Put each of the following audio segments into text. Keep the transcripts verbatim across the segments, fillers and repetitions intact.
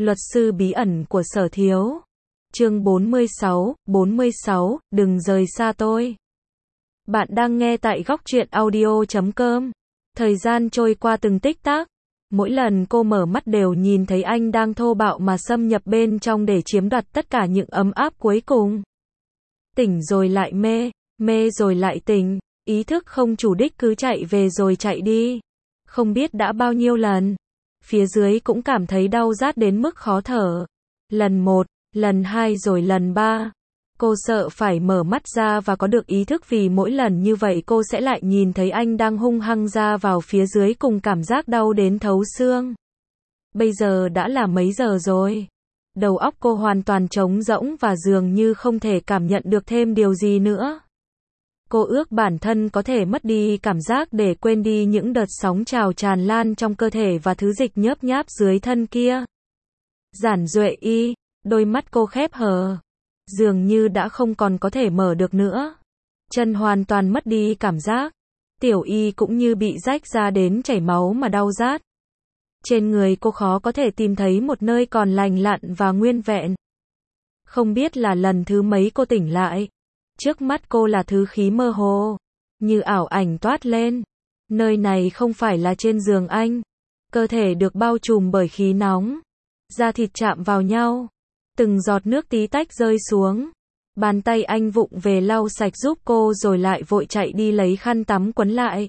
Luật sư bí ẩn của Sở Thiếu. Chương bốn mươi sáu, bốn mươi sáu, đừng rời xa tôi. Bạn đang nghe tại góc truyện audio chấm com. Thời gian trôi qua từng tích tắc. Mỗi lần cô mở mắt đều nhìn thấy anh đang thô bạo mà xâm nhập bên trong để chiếm đoạt tất cả những ấm áp cuối cùng. Tỉnh rồi lại mê, mê rồi lại tỉnh, ý thức không chủ đích cứ chạy về rồi chạy đi. Không biết đã bao nhiêu lần. Phía dưới cũng cảm thấy đau rát đến mức khó thở. Lần một, lần hai rồi lần ba. Cô sợ phải mở mắt ra và có được ý thức vì mỗi lần như vậy cô sẽ lại nhìn thấy anh đang hung hăng ra vào phía dưới cùng cảm giác đau đến thấu xương. Bây giờ đã là mấy giờ rồi? Đầu óc cô hoàn toàn trống rỗng và dường như không thể cảm nhận được thêm điều gì nữa. Cô ước bản thân có thể mất đi cảm giác để quên đi những đợt sóng trào tràn lan trong cơ thể và thứ dịch nhớp nháp dưới thân kia. Giản Duệ Y, đôi mắt cô khép hờ. Dường như đã không còn có thể mở được nữa. Chân hoàn toàn mất đi cảm giác. Tiểu Y cũng như bị rách ra đến chảy máu mà đau rát. Trên người cô khó có thể tìm thấy một nơi còn lành lặn và nguyên vẹn. Không biết là lần thứ mấy cô tỉnh lại. Trước mắt cô là thứ khí mơ hồ, như ảo ảnh toát lên. Nơi này không phải là trên giường anh. Cơ thể được bao trùm bởi khí nóng. Da thịt chạm vào nhau. Từng giọt nước tí tách rơi xuống. Bàn tay anh vụng về lau sạch giúp cô rồi lại vội chạy đi lấy khăn tắm quấn lại.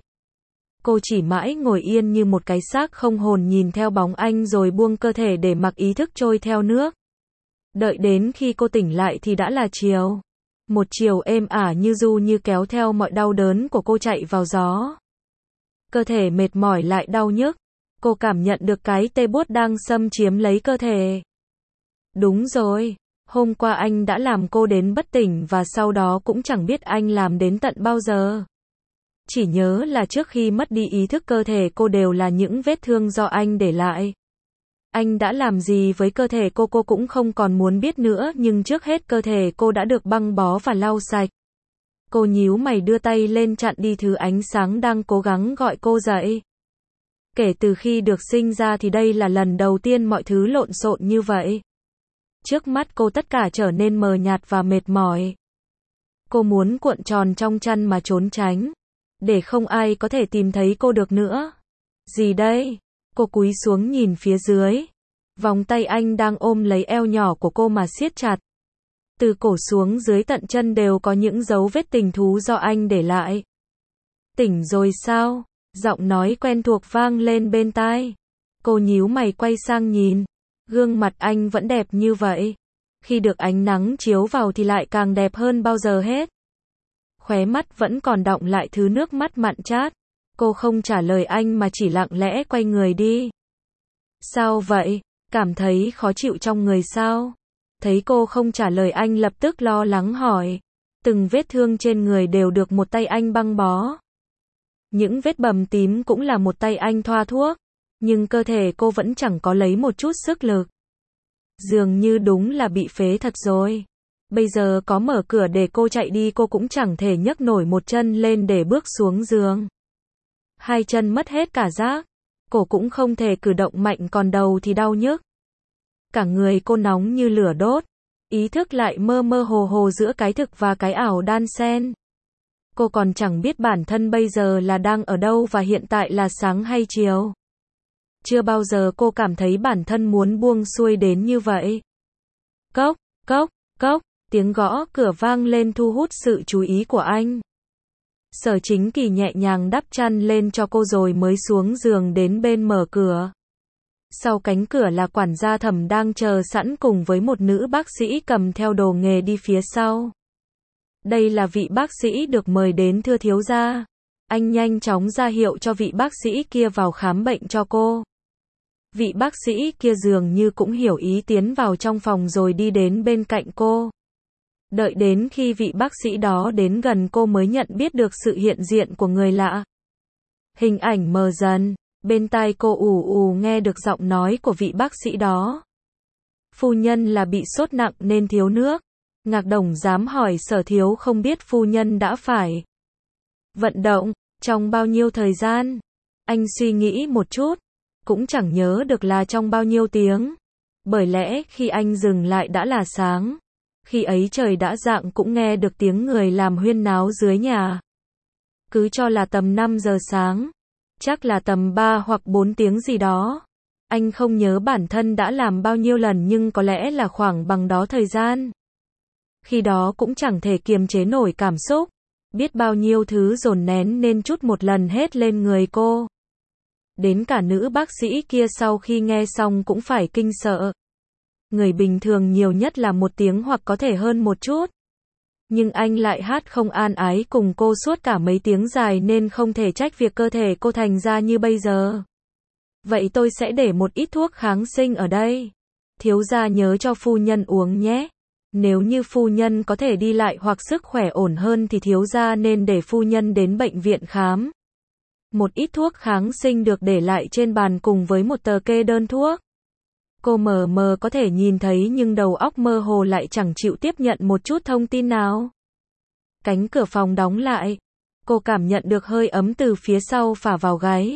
Cô chỉ mãi ngồi yên như một cái xác không hồn nhìn theo bóng anh rồi buông cơ thể để mặc ý thức trôi theo nước. Đợi đến khi cô tỉnh lại thì đã là chiều. Một chiều êm ả như du như kéo theo mọi đau đớn của cô chạy vào gió. Cơ thể mệt mỏi lại đau nhức. Cô cảm nhận được cái tê buốt đang xâm chiếm lấy cơ thể. Đúng rồi, hôm qua anh đã làm cô đến bất tỉnh và sau đó cũng chẳng biết anh làm đến tận bao giờ. Chỉ nhớ là trước khi mất đi ý thức cơ thể cô đều là những vết thương do anh để lại. Anh đã làm gì với cơ thể cô cô cũng không còn muốn biết nữa nhưng trước hết cơ thể cô đã được băng bó và lau sạch. Cô nhíu mày đưa tay lên chặn đi thứ ánh sáng đang cố gắng gọi cô dậy. Kể từ khi được sinh ra thì đây là lần đầu tiên mọi thứ lộn xộn như vậy. Trước mắt cô tất cả trở nên mờ nhạt và mệt mỏi. Cô muốn cuộn tròn trong chăn mà trốn tránh. Để không ai có thể tìm thấy cô được nữa. Gì đây? Cô cúi xuống nhìn phía dưới. Vòng tay anh đang ôm lấy eo nhỏ của cô mà siết chặt. Từ cổ xuống dưới tận chân đều có những dấu vết tình thú do anh để lại. Tỉnh rồi sao? Giọng nói quen thuộc vang lên bên tai. Cô nhíu mày quay sang nhìn. Gương mặt anh vẫn đẹp như vậy. Khi được ánh nắng chiếu vào thì lại càng đẹp hơn bao giờ hết. Khóe mắt vẫn còn đọng lại thứ nước mắt mặn chát. Cô không trả lời anh mà chỉ lặng lẽ quay người đi. Sao vậy? Cảm thấy khó chịu trong người sao? Thấy cô không trả lời anh lập tức lo lắng hỏi. Từng vết thương trên người đều được một tay anh băng bó. Những vết bầm tím cũng là một tay anh thoa thuốc. Nhưng cơ thể cô vẫn chẳng có lấy một chút sức lực. Dường như đúng là bị phế thật rồi. Bây giờ có mở cửa để cô chạy đi cô cũng chẳng thể nhấc nổi một chân lên để bước xuống giường. Hai chân mất hết cả giác. Cổ cũng không thể cử động mạnh còn đầu thì đau nhức. Cả người cô nóng như lửa đốt. Ý thức lại mơ mơ hồ hồ giữa cái thực và cái ảo đan xen. Cô còn chẳng biết bản thân bây giờ là đang ở đâu và hiện tại là sáng hay chiều. Chưa bao giờ cô cảm thấy bản thân muốn buông xuôi đến như vậy. Cốc, cốc, cốc, tiếng gõ cửa vang lên thu hút sự chú ý của anh. Sở Chính Kỳ nhẹ nhàng đắp chăn lên cho cô rồi mới xuống giường đến bên mở cửa. Sau cánh cửa là quản gia Thẩm đang chờ sẵn cùng với một nữ bác sĩ cầm theo đồ nghề đi phía sau. Đây là vị bác sĩ được mời đến thưa thiếu gia. Anh nhanh chóng ra hiệu cho vị bác sĩ kia vào khám bệnh cho cô. Vị bác sĩ kia dường như cũng hiểu ý tiến vào trong phòng rồi đi đến bên cạnh cô. Đợi đến khi vị bác sĩ đó đến gần cô mới nhận biết được sự hiện diện của người lạ. Hình ảnh mờ dần, bên tai cô ù ù nghe được giọng nói của vị bác sĩ đó. Phu nhân là bị sốt nặng nên thiếu nước. Ngạc Đồng dám hỏi Sở Thiếu không biết phu nhân đã phải vận động trong bao nhiêu thời gian. Anh suy nghĩ một chút, cũng chẳng nhớ được là trong bao nhiêu tiếng. Bởi lẽ khi anh dừng lại đã là sáng. Khi ấy trời đã rạng cũng nghe được tiếng người làm huyên náo dưới nhà. Cứ cho là tầm năm giờ sáng. Chắc là tầm ba hoặc bốn tiếng gì đó. Anh không nhớ bản thân đã làm bao nhiêu lần nhưng có lẽ là khoảng bằng đó thời gian. Khi đó cũng chẳng thể kiềm chế nổi cảm xúc. Biết bao nhiêu thứ dồn nén nên chút một lần hết lên người cô. Đến cả nữ bác sĩ kia sau khi nghe xong cũng phải kinh sợ. Người bình thường nhiều nhất là một tiếng hoặc có thể hơn một chút. Nhưng anh lại hát không an ái cùng cô suốt cả mấy tiếng dài nên không thể trách việc cơ thể cô thành ra như bây giờ. Vậy tôi sẽ để một ít thuốc kháng sinh ở đây. Thiếu gia nhớ cho phu nhân uống nhé. Nếu như phu nhân có thể đi lại hoặc sức khỏe ổn hơn thì thiếu gia nên để phu nhân đến bệnh viện khám. Một ít thuốc kháng sinh được để lại trên bàn cùng với một tờ kê đơn thuốc. Cô mờ mờ có thể nhìn thấy nhưng đầu óc mơ hồ lại chẳng chịu tiếp nhận một chút thông tin nào. Cánh cửa phòng đóng lại. Cô cảm nhận được hơi ấm từ phía sau phả vào gáy.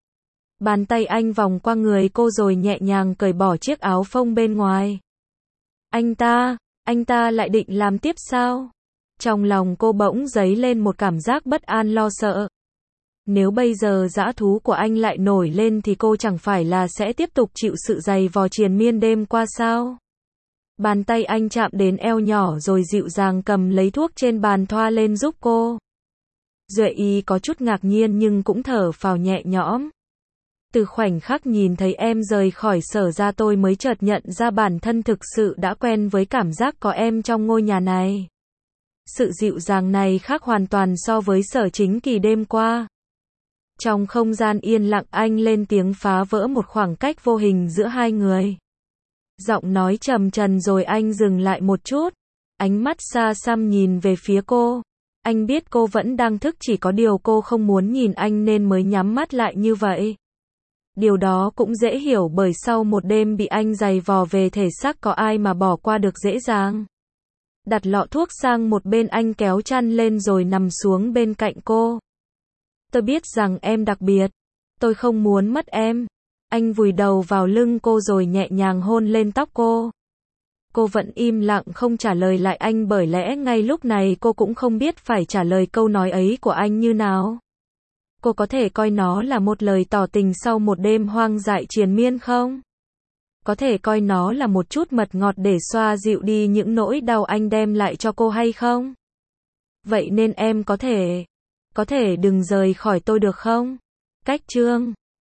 Bàn tay anh vòng qua người cô rồi nhẹ nhàng cởi bỏ chiếc áo phông bên ngoài. Anh ta, anh ta lại định làm tiếp sao? Trong lòng cô bỗng dấy lên một cảm giác bất an lo sợ. Nếu bây giờ dã thú của anh lại nổi lên thì cô chẳng phải là sẽ tiếp tục chịu sự giày vò triền miên đêm qua sao? Bàn tay anh chạm đến eo nhỏ rồi dịu dàng cầm lấy thuốc trên bàn thoa lên giúp cô. Duệ Y có chút ngạc nhiên nhưng cũng thở phào nhẹ nhõm. Từ khoảnh khắc nhìn thấy em rời khỏi Sở ra tôi mới chợt nhận ra bản thân thực sự đã quen với cảm giác có em trong ngôi nhà này. Sự dịu dàng này khác hoàn toàn so với Sở Chính Kỳ đêm qua. Trong không gian yên lặng anh lên tiếng phá vỡ một khoảng cách vô hình giữa hai người. Giọng nói trầm trầm rồi anh dừng lại một chút. Ánh mắt xa xăm nhìn về phía cô. Anh biết cô vẫn đang thức chỉ có điều cô không muốn nhìn anh nên mới nhắm mắt lại như vậy. Điều đó cũng dễ hiểu bởi sau một đêm bị anh giày vò về thể xác có ai mà bỏ qua được dễ dàng. Đặt lọ thuốc sang một bên anh kéo chăn lên rồi nằm xuống bên cạnh cô. Tôi biết rằng em đặc biệt. Tôi không muốn mất em. Anh vùi đầu vào lưng cô rồi nhẹ nhàng hôn lên tóc cô. Cô vẫn im lặng không trả lời lại anh bởi lẽ ngay lúc này cô cũng không biết phải trả lời câu nói ấy của anh như nào. Cô có thể coi nó là một lời tỏ tình sau một đêm hoang dại triền miên không? Có thể coi nó là một chút mật ngọt để xoa dịu đi những nỗi đau anh đem lại cho cô hay không? Vậy nên em có thể, có thể đừng rời khỏi tôi được không? Cách chương